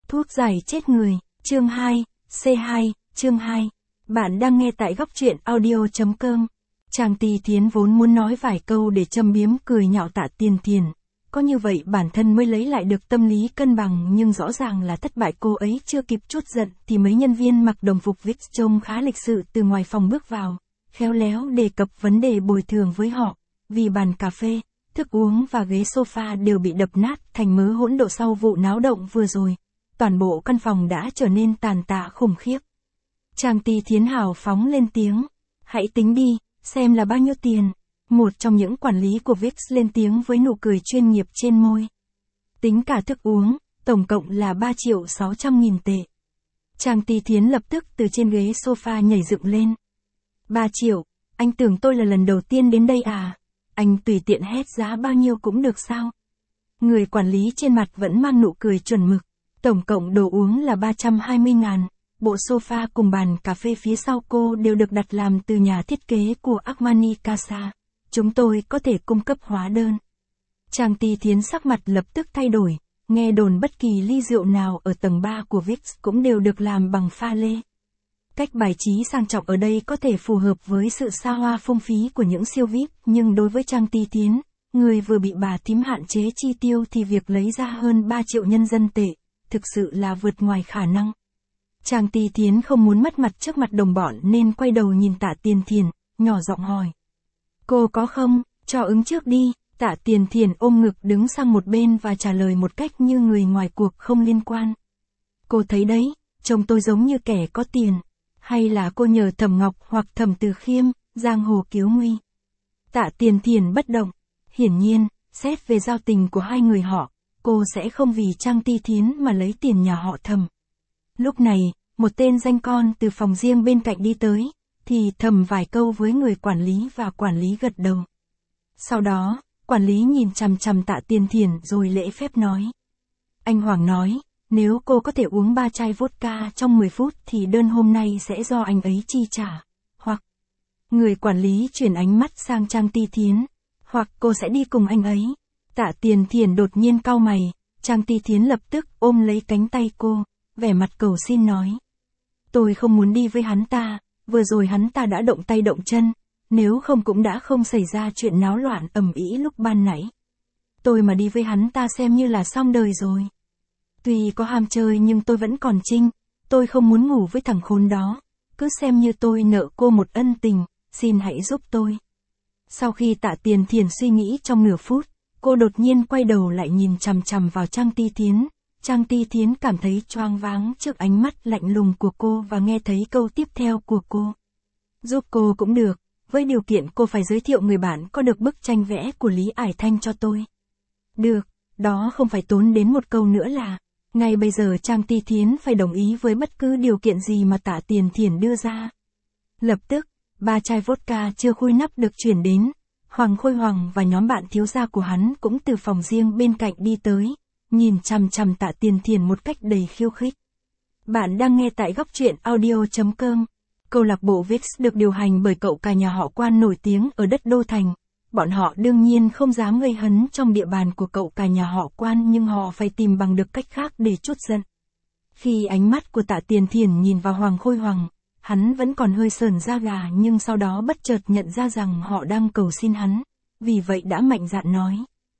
Thuốc giải chết người, chương 2, C2, chương 2. Bạn đang nghe tại góc truyện audio.com. Trang Ti Thiến vốn muốn nói vài câu để châm biếm cười nhạo Tạ Tiền Thiền. Có như vậy bản thân mới lấy lại được tâm lý cân bằng, nhưng rõ ràng là thất bại. Cô ấy chưa kịp trút giận thì mấy nhân viên mặc đồng phục VIX trông khá lịch sự từ ngoài phòng bước vào, khéo léo đề cập vấn đề bồi thường với họ, vì bàn cà phê, thức uống và ghế sofa đều bị đập nát thành mớ hỗn độn sau vụ náo động vừa rồi. Toàn bộ căn phòng đã trở nên tàn tạ khủng khiếp. Trang Ti Thiến hào phóng lên tiếng. Hãy tính đi, xem là bao nhiêu tiền. Một trong những quản lý của VIX lên tiếng với nụ cười chuyên nghiệp trên môi. Tính cả thức uống, tổng cộng là 3.600.000 tệ. Trang Ti Thiến lập tức từ trên ghế sofa nhảy dựng lên. 3 triệu, anh tưởng tôi là lần đầu tiên đến đây à? Anh tùy tiện hét giá bao nhiêu cũng được sao? Người quản lý trên mặt vẫn mang nụ cười chuẩn mực. Tổng cộng đồ uống là 320.000, bộ sofa cùng bàn cà phê phía sau cô đều được đặt làm từ nhà thiết kế của Armani Casa. Chúng tôi có thể cung cấp hóa đơn. Trang Ti Thiến sắc mặt lập tức thay đổi, nghe đồn bất kỳ ly rượu nào ở tầng 3 của VIX cũng đều được làm bằng pha lê. Cách bài trí sang trọng ở đây có thể phù hợp với sự xa hoa phung phí của những siêu VIP, nhưng đối với Trang Ti Thiến, người vừa bị bà thím hạn chế chi tiêu thì việc lấy ra hơn 3 triệu nhân dân tệ, thực sự là vượt ngoài khả năng. Trang Ti Thiến không muốn mất mặt trước mặt đồng bọn nên quay đầu nhìn Tạ Tiền Thiền, nhỏ giọng hỏi. Cô có không, cho ứng trước đi. Tạ Tiền Thiền ôm ngực đứng sang một bên và trả lời một cách như người ngoài cuộc không liên quan. Cô thấy đấy, trông tôi giống như kẻ có tiền. Hay là cô nhờ Thẩm Ngọc hoặc Thẩm Từ Khiêm, giang hồ cứu nguy? Tạ Tiền Thiền bất động. Hiển nhiên, xét về giao tình của hai người họ, cô sẽ không vì Trang Ti Thiến mà lấy tiền nhà họ Thẩm. Lúc này, một tên danh con từ phòng riêng bên cạnh đi tới, thì thầm vài câu với người quản lý và quản lý gật đầu. Sau đó, quản lý nhìn chằm chằm Tạ Tiền Thiền rồi lễ phép nói. Anh Hoàng nói, nếu cô có thể uống 3 chai vodka trong 10 phút thì đơn hôm nay sẽ do anh ấy chi trả. Hoặc, người quản lý chuyển ánh mắt sang Trang Ti Thiến. Hoặc cô sẽ đi cùng anh ấy. Tạ Tiền Thiền đột nhiên cau mày, Trang Ti Thiến lập tức ôm lấy cánh tay cô, vẻ mặt cầu xin nói. Tôi không muốn đi với hắn ta, vừa rồi hắn ta đã động tay động chân, nếu không cũng đã không xảy ra chuyện náo loạn ầm ĩ lúc ban nãy. Tôi mà đi với hắn ta xem như là xong đời rồi. Tuy có ham chơi nhưng tôi vẫn còn trinh, tôi không muốn ngủ với thằng khốn đó, cứ xem như tôi nợ cô một ân tình, xin hãy giúp tôi. Sau khi Tạ Tiền Thiền suy nghĩ trong nửa phút, cô đột nhiên quay đầu lại nhìn chằm chằm vào Trang Ti Thiến. Trang Ti Thiến cảm thấy choáng váng trước ánh mắt lạnh lùng của cô và nghe thấy câu tiếp theo của cô. Giúp cô cũng được, với điều kiện cô phải giới thiệu người bạn có được bức tranh vẽ của Lý Ải Thanh cho tôi. Được, đó không phải tốn đến một câu nữa là, ngay bây giờ Trang Ti Thiến phải đồng ý với bất cứ điều kiện gì mà Tạ Tiền Thiền đưa ra. Lập tức, 3 chai vodka chưa khui nắp được chuyển đến, Hoàng Khôi Hoàng và nhóm bạn thiếu gia của hắn cũng từ phòng riêng bên cạnh đi tới, nhìn chằm chằm Tạ Tiền Thiền một cách đầy khiêu khích. Bạn đang nghe tại góc truyện audio.com. Câu lạc bộ VIX được điều hành bởi cậu cả nhà họ Quan nổi tiếng ở đất Đô Thành. Bọn họ đương nhiên không dám gây hấn trong địa bàn của cậu cả nhà họ Quan, nhưng họ phải tìm bằng được cách khác để trút giận. Khi ánh mắt của Tạ Tiền Thiền nhìn vào Hoàng Khôi Hoàng, hắn vẫn còn hơi sởn da gà, nhưng sau đó bất chợt nhận ra rằng họ đang cầu xin hắn, vì vậy đã mạnh dạn nói.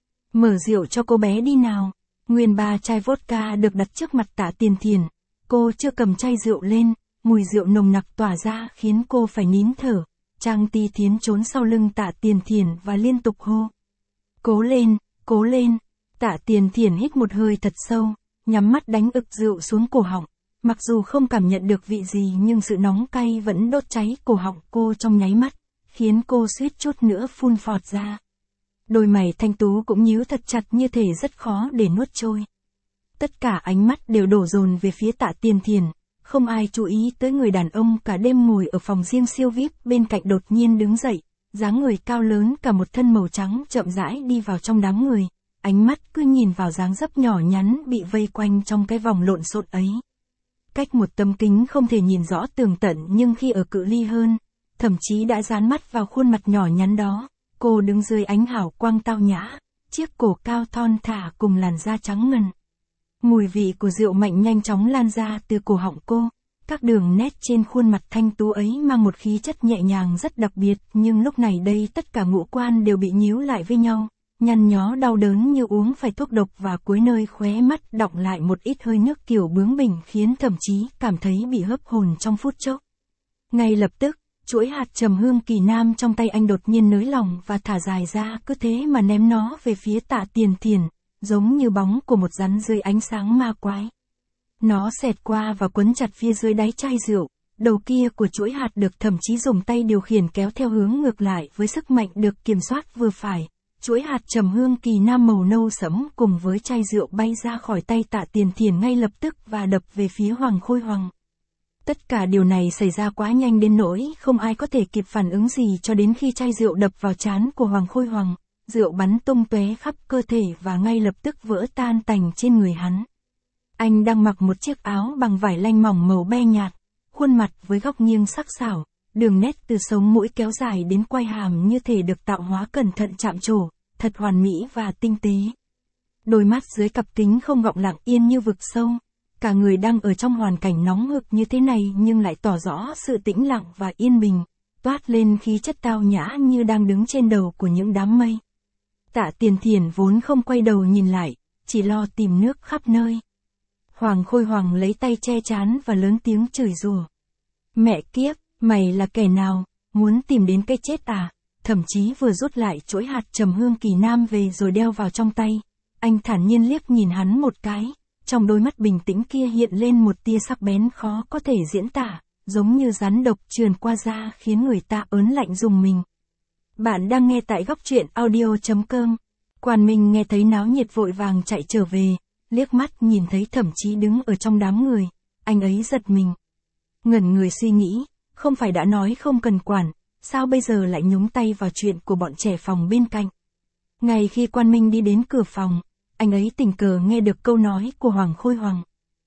Mở rượu cho cô bé đi nào. Nguyên 3 chai vodka được đặt trước mặt Tạ Tiền Thiền. Cô chưa cầm chai rượu lên, mùi rượu nồng nặc tỏa ra khiến cô phải nín thở. Trang Ti Thiến trốn sau lưng Tạ Tiền Thiền và liên tục hô. Cố lên, cố lên. Tạ Tiền Thiền hít một hơi thật sâu, nhắm mắt đánh ực rượu xuống cổ họng. Mặc dù không cảm nhận được vị gì nhưng sự nóng cay vẫn đốt cháy cổ họng cô trong nháy mắt, khiến cô suýt chút nữa phun phọt ra. Đôi mày thanh tú cũng nhíu thật chặt như thể rất khó để nuốt trôi. Tất cả ánh mắt đều đổ dồn về phía Tạ Tiền Thiền, không ai chú ý tới người đàn ông cả đêm ngồi ở phòng riêng siêu VIP bên cạnh đột nhiên đứng dậy, dáng người cao lớn cả một thân màu trắng chậm rãi đi vào trong đám người, ánh mắt cứ nhìn vào dáng dấp nhỏ nhắn bị vây quanh trong cái vòng lộn xộn ấy. Cách một tấm kính không thể nhìn rõ tường tận, nhưng khi ở cự ly hơn, thậm chí đã dán mắt vào khuôn mặt nhỏ nhắn đó. Cô đứng dưới ánh hào quang tao nhã, chiếc cổ cao thon thả cùng làn da trắng ngần. Mùi vị của rượu mạnh nhanh chóng lan ra từ cổ họng cô. Các đường nét trên khuôn mặt thanh tú ấy mang một khí chất nhẹ nhàng rất đặc biệt, nhưng lúc này đây tất cả ngũ quan đều bị nhíu lại với nhau, nhăn nhó đau đớn như uống phải thuốc độc và cuối nơi khóe mắt đọng lại một ít hơi nước kiểu bướng bỉnh khiến thậm chí cảm thấy bị hớp hồn trong phút chốc. Ngay lập tức, chuỗi hạt trầm hương kỳ nam trong tay anh đột nhiên nới lỏng và thả dài ra, cứ thế mà ném nó về phía Tạ Tiền Thiền, giống như bóng của một rắn dưới ánh sáng ma quái. Nó xẹt qua và quấn chặt phía dưới đáy chai rượu, đầu kia của chuỗi hạt được thậm chí dùng tay điều khiển kéo theo hướng ngược lại với sức mạnh được kiểm soát vừa phải. Chuỗi hạt trầm hương kỳ nam màu nâu sẫm cùng với chai rượu bay ra khỏi tay Tạ Tiền Thiền ngay lập tức và đập về phía Hoàng Khôi Hoàng. Tất cả điều này xảy ra quá nhanh đến nỗi không ai có thể kịp phản ứng gì cho đến khi chai rượu đập vào trán của Hoàng Khôi Hoàng, rượu bắn tung tóe khắp cơ thể và ngay lập tức vỡ tan tành trên người hắn. Anh đang mặc một chiếc áo bằng vải lanh mỏng màu be nhạt, khuôn mặt với góc nghiêng sắc sảo, đường nét từ sống mũi kéo dài đến quai hàm như thể được tạo hóa cẩn thận chạm trổ, thật hoàn mỹ và tinh tế. Đôi mắt dưới cặp kính không gọng lặng yên như vực sâu. Cả người đang ở trong hoàn cảnh nóng hực như thế này nhưng lại tỏ rõ sự tĩnh lặng và yên bình, toát lên khí chất tao nhã như đang đứng trên đầu của những đám mây. Tạ Tiền Thiền vốn không quay đầu nhìn lại, chỉ lo tìm nước khắp nơi. Hoàng Khôi Hoàng lấy tay che trán và lớn tiếng chửi rủa. Mẹ kiếp, mày là kẻ nào, muốn tìm đến cái chết à? Thậm chí vừa rút lại chuỗi hạt trầm hương kỳ nam về rồi đeo vào trong tay. Anh thản nhiên liếc nhìn hắn một cái. Trong đôi mắt bình tĩnh kia hiện lên một tia sắc bén khó có thể diễn tả, giống như rắn độc trườn qua da khiến người ta ớn lạnh rùng mình. Bạn đang nghe tại góc truyện audio.com. Quan Minh nghe thấy náo nhiệt vội vàng chạy trở về, liếc mắt nhìn thấy Thẩm Chí đứng ở trong đám người, anh ấy giật mình. Ngẩn người suy nghĩ, không phải đã nói không cần quản, sao bây giờ lại nhúng tay vào chuyện của bọn trẻ phòng bên cạnh. Ngay khi Quan Minh đi đến cửa phòng, anh ấy tình cờ nghe được câu nói của Hoàng Khôi Hoàng.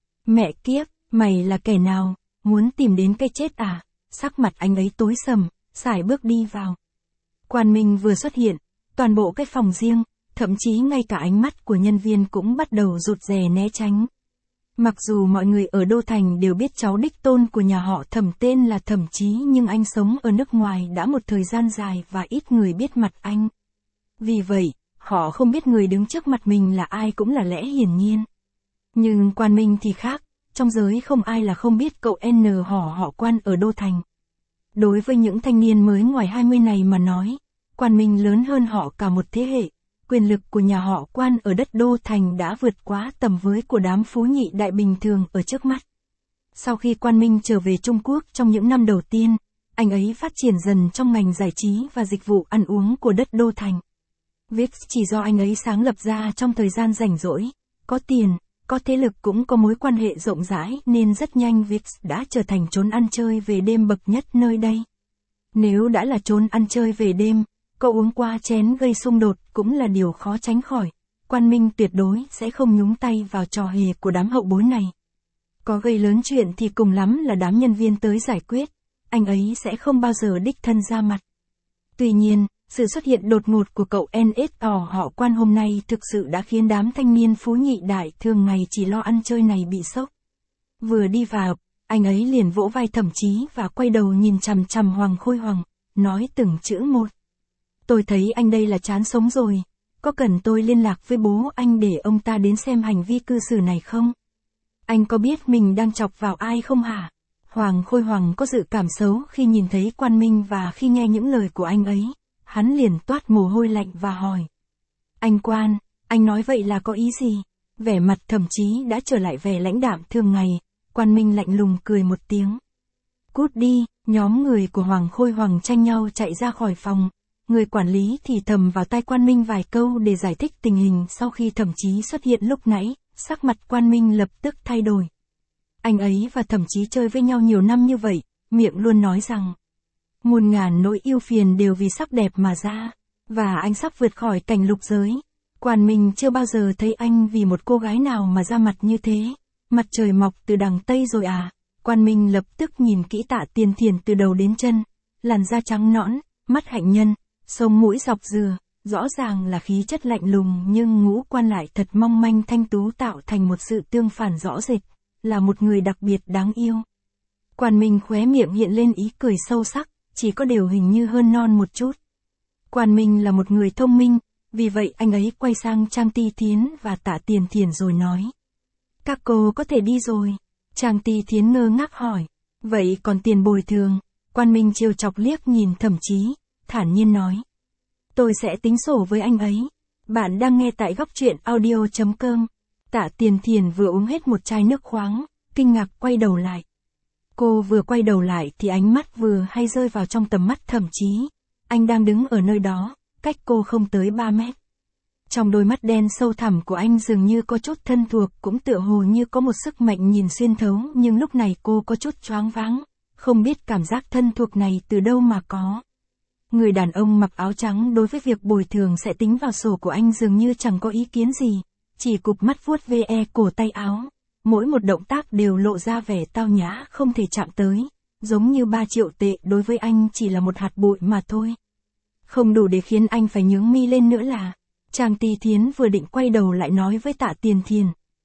Mẹ kiếp, mày là kẻ nào, muốn tìm đến cái chết à? Sắc mặt anh ấy tối sầm, sải bước đi vào. Quan Minh vừa xuất hiện, toàn bộ cái phòng riêng, thậm chí ngay cả ánh mắt của nhân viên cũng bắt đầu rụt rè né tránh. Mặc dù mọi người ở Đô Thành đều biết cháu đích tôn của nhà họ Thẩm tên là Thẩm Chí nhưng anh sống ở nước ngoài đã một thời gian dài và ít người biết mặt anh. Vì vậy, họ không biết người đứng trước mặt mình là ai cũng là lẽ hiển nhiên. Nhưng Quan Minh thì khác, trong giới không ai là không biết cậu N họ Quan ở Đô Thành. Đối với những thanh niên mới ngoài 20 này mà nói, Quan Minh lớn hơn họ cả một thế hệ. Quyền lực của nhà họ Quan ở đất Đô Thành đã vượt quá tầm với của đám phú nhị đại bình thường ở trước mắt. Sau khi Quan Minh trở về Trung Quốc trong những năm đầu tiên, anh ấy phát triển dần trong ngành giải trí và dịch vụ ăn uống của đất Đô Thành. VIX chỉ do anh ấy sáng lập ra trong thời gian rảnh rỗi, có tiền, có thế lực cũng có mối quan hệ rộng rãi nên rất nhanh VIX đã trở thành chốn ăn chơi về đêm bậc nhất nơi đây. Nếu đã là chốn ăn chơi về đêm, cậu uống qua chén gây xung đột cũng là điều khó tránh khỏi. Quan Minh tuyệt đối sẽ không nhúng tay vào trò hề của đám hậu bối này. Có gây lớn chuyện thì cùng lắm là đám nhân viên tới giải quyết, anh ấy sẽ không bao giờ đích thân ra mặt. Tuy nhiên, sự xuất hiện đột ngột của cậu NSO họ Quan hôm nay thực sự đã khiến đám thanh niên phú nhị đại thường ngày chỉ lo ăn chơi này bị sốc. Vừa đi vào, anh ấy liền vỗ vai Thẩm Chí và quay đầu nhìn chằm chằm Hoàng Khôi Hoàng, nói từng chữ một. Tôi thấy anh đây là chán sống rồi, có cần tôi liên lạc với bố anh để ông ta đến xem hành vi cư xử này không? Anh có biết mình đang chọc vào ai không hả? Hoàng Khôi Hoàng có dự cảm xấu khi nhìn thấy Quan Minh và khi nghe những lời của anh ấy, hắn liền toát mồ hôi lạnh và hỏi. Anh Quan, anh nói vậy là có ý gì? Vẻ mặt Thẩm Chí đã trở lại vẻ lãnh đạm thường ngày, Quan Minh lạnh lùng cười một tiếng. Cút đi, nhóm người của Hoàng Khôi Hoàng tranh nhau chạy ra khỏi phòng. Người quản lý thì thầm vào tai Quan Minh vài câu để giải thích tình hình sau khi Thẩm Chí xuất hiện lúc nãy, sắc mặt Quan Minh lập tức thay đổi. Anh ấy và Thẩm Chí chơi với nhau nhiều năm như vậy, miệng luôn nói rằng muôn ngàn nỗi yêu phiền đều vì sắc đẹp mà ra, và anh sắp vượt khỏi cảnh lục giới. Quan Minh chưa bao giờ thấy anh vì một cô gái nào mà ra mặt như thế. Mặt trời mọc từ đằng Tây rồi à? Quan Minh lập tức nhìn kỹ Tạ Tiền Thiền từ đầu đến chân, làn da trắng nõn, mắt hạnh nhân, sống mũi dọc dừa, rõ ràng là khí chất lạnh lùng nhưng ngũ quan lại thật mong manh thanh tú tạo thành một sự tương phản rõ rệt, là một người đặc biệt đáng yêu. Quan Minh khóe miệng hiện lên ý cười sâu sắc, chỉ có điều hình như hơn non một chút. Quan Minh là một người thông minh, vì vậy anh ấy quay sang Trang Ti Thiến và Tạ Tiền Thiền rồi nói. Các cô có thể đi rồi. Trang Ti Thiến ngơ ngác hỏi. Vậy còn tiền bồi thường? Quan Minh trêu chọc liếc nhìn Thẩm Chí, thản nhiên nói. Tôi sẽ tính sổ với anh ấy. Bạn đang nghe tại góc truyện audio.com. Tạ Tiền Thiền vừa uống hết một chai nước khoáng, kinh ngạc quay đầu lại. Cô vừa quay đầu lại thì ánh mắt vừa hay rơi vào trong tầm mắt Thẩm Chí. Anh đang đứng ở nơi đó, cách cô không tới 3 mét. Trong đôi mắt đen sâu thẳm của anh dường như có chút thân thuộc, cũng tựa hồ như có một sức mạnh nhìn xuyên thấu, nhưng lúc này cô có chút choáng váng, không biết cảm giác thân thuộc này từ đâu mà có. Người đàn ông mặc áo trắng đối với việc bồi thường sẽ tính vào sổ của anh dường như chẳng có ý kiến gì, chỉ cụp mắt vuốt ve cổ tay áo. Mỗi một động tác đều lộ ra vẻ tao nhã không thể chạm tới, giống như 3 triệu tệ đối với anh chỉ là một hạt bụi mà thôi. Không đủ để khiến anh phải nhướng mi lên nữa là, Trang Ti Thiến vừa định quay đầu lại nói với Tạ Tiền Thiền.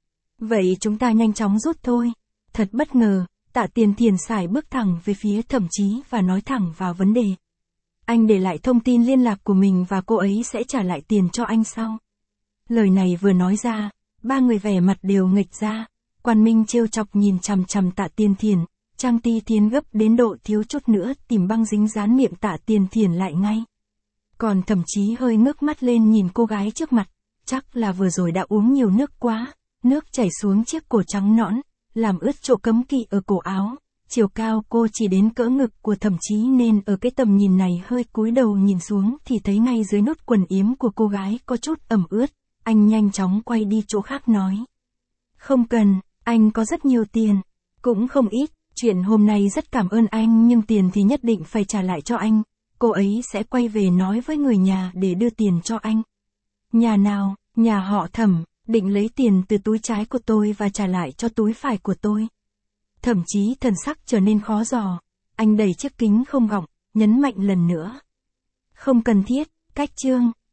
Vậy chúng ta nhanh chóng rút thôi. Thật bất ngờ, Tạ Tiền Thiền sải bước thẳng về phía Thẩm Chí và nói thẳng vào vấn đề. Anh để lại thông tin liên lạc của mình và cô ấy sẽ trả lại tiền cho anh sau. Lời này vừa nói ra, ba người vẻ mặt đều nghệch ra. Quan Minh trêu chọc nhìn chằm chằm Tạ Tiền Thiền, Trang Ti Thiến gấp đến độ thiếu chút nữa tìm băng dính dán miệng Tạ Tiền Thiền lại ngay. Còn Thẩm Chí hơi ngước mắt lên nhìn cô gái trước mặt, chắc là vừa rồi đã uống nhiều nước quá, nước chảy xuống chiếc cổ trắng nõn, làm ướt chỗ cấm kỵ ở cổ áo. Chiều cao cô chỉ đến cỡ ngực của Thẩm Chí nên ở cái tầm nhìn này hơi cúi đầu nhìn xuống thì thấy ngay dưới nút quần yếm của cô gái có chút ẩm ướt. Anh nhanh chóng quay đi chỗ khác nói. Không cần, anh có rất nhiều tiền, cũng không ít, chuyện hôm nay rất cảm ơn anh nhưng tiền thì nhất định phải trả lại cho anh. Cô ấy sẽ quay về nói với người nhà để đưa tiền cho anh. Nhà nào? Nhà họ Thẩm, định lấy tiền từ túi trái của tôi và trả lại cho túi phải của tôi. Thẩm Chí thần sắc trở nên khó dò, anh đẩy chiếc kính không gọng, nhấn mạnh lần nữa. Không cần thiết, cách chương,